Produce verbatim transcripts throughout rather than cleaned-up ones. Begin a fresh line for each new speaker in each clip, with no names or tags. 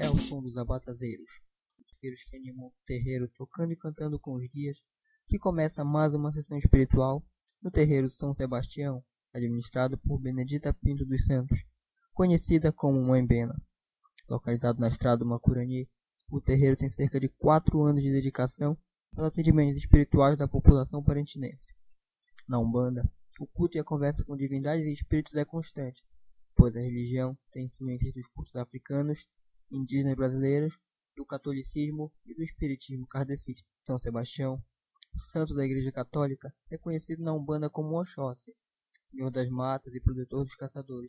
é o som dos abatazeiros, os que animam o terreiro tocando e cantando com os guias, que começa mais uma sessão espiritual no terreiro São Sebastião, administrado por Benedita Pinto dos Santos, conhecida como Mãe Bena. Localizado na estrada Macurani, o terreiro tem cerca de quatro anos de dedicação aos atendimentos espirituais da população parentinense. Na Umbanda, o culto e a conversa com divindades e espíritos é constante, pois a religião tem influências dos cultos africanos, indígenas brasileiros, do catolicismo e do espiritismo kardecista. São Sebastião, o santo da Igreja Católica, é conhecido na Umbanda como Oxóssi, senhor das matas e protetor dos caçadores.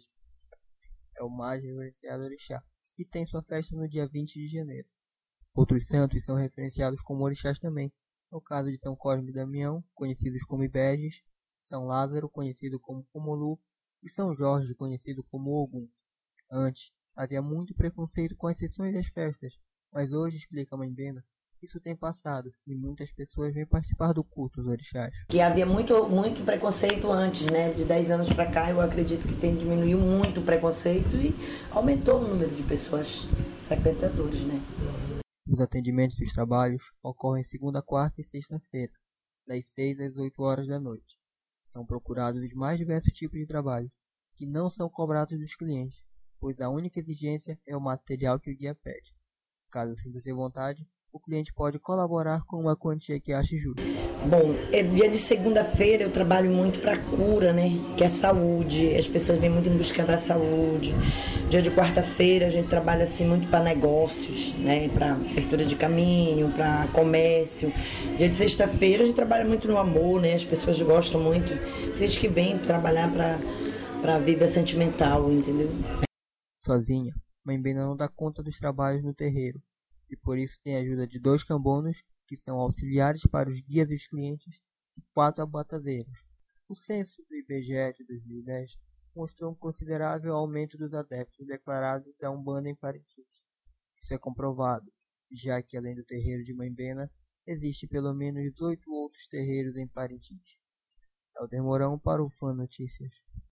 É o mais reverenciado orixá e tem sua festa no dia vinte de janeiro. Outros santos são referenciados como orixás também, no caso de São Cosme e Damião, conhecidos como Ibejes, São Lázaro, conhecido como Omolu, e São Jorge, conhecido como Ogum. Antes, havia muito preconceito com as sessões e as festas, mas hoje, explica a Mãe Bena, isso tem passado e muitas pessoas vêm participar do culto dos orixás.
Que havia muito, muito preconceito antes, né? De dez anos para cá, eu acredito que tem diminuído muito o preconceito e aumentou o número de pessoas frequentadoras, né?
Os atendimentos e os trabalhos ocorrem segunda, quarta e sexta-feira, das seis às oito horas da noite. São procurados os mais diversos tipos de trabalhos, que não são cobrados dos clientes, pois a única exigência é o material que o guia pede. Caso sinta-se vontade, o cliente pode colaborar com uma quantia que ache justa.
Bom, é dia de segunda-feira eu trabalho muito para cura, né? Que é saúde. As pessoas vêm muito em busca da saúde. Dia de quarta-feira a gente trabalha assim muito para negócios, né? Para abertura de caminho, para comércio. Dia de sexta-feira a gente trabalha muito no amor, né? As pessoas gostam muito. Gente que vem trabalhar para para a vida sentimental, entendeu?
Sozinha, Mãe Bena não dá conta dos trabalhos no terreiro, e por isso tem a ajuda de dois cambonos, que são auxiliares para os guias e os clientes, e quatro abatazeiros. O censo do I B G E de dois mil e dez mostrou um considerável aumento dos adeptos declarados da Umbanda em Parintins. Isso é comprovado, já que além do terreiro de Mãe Bena, existe pelo menos oito outros terreiros em Parintins. Helder Mourão para o Fã Notícias.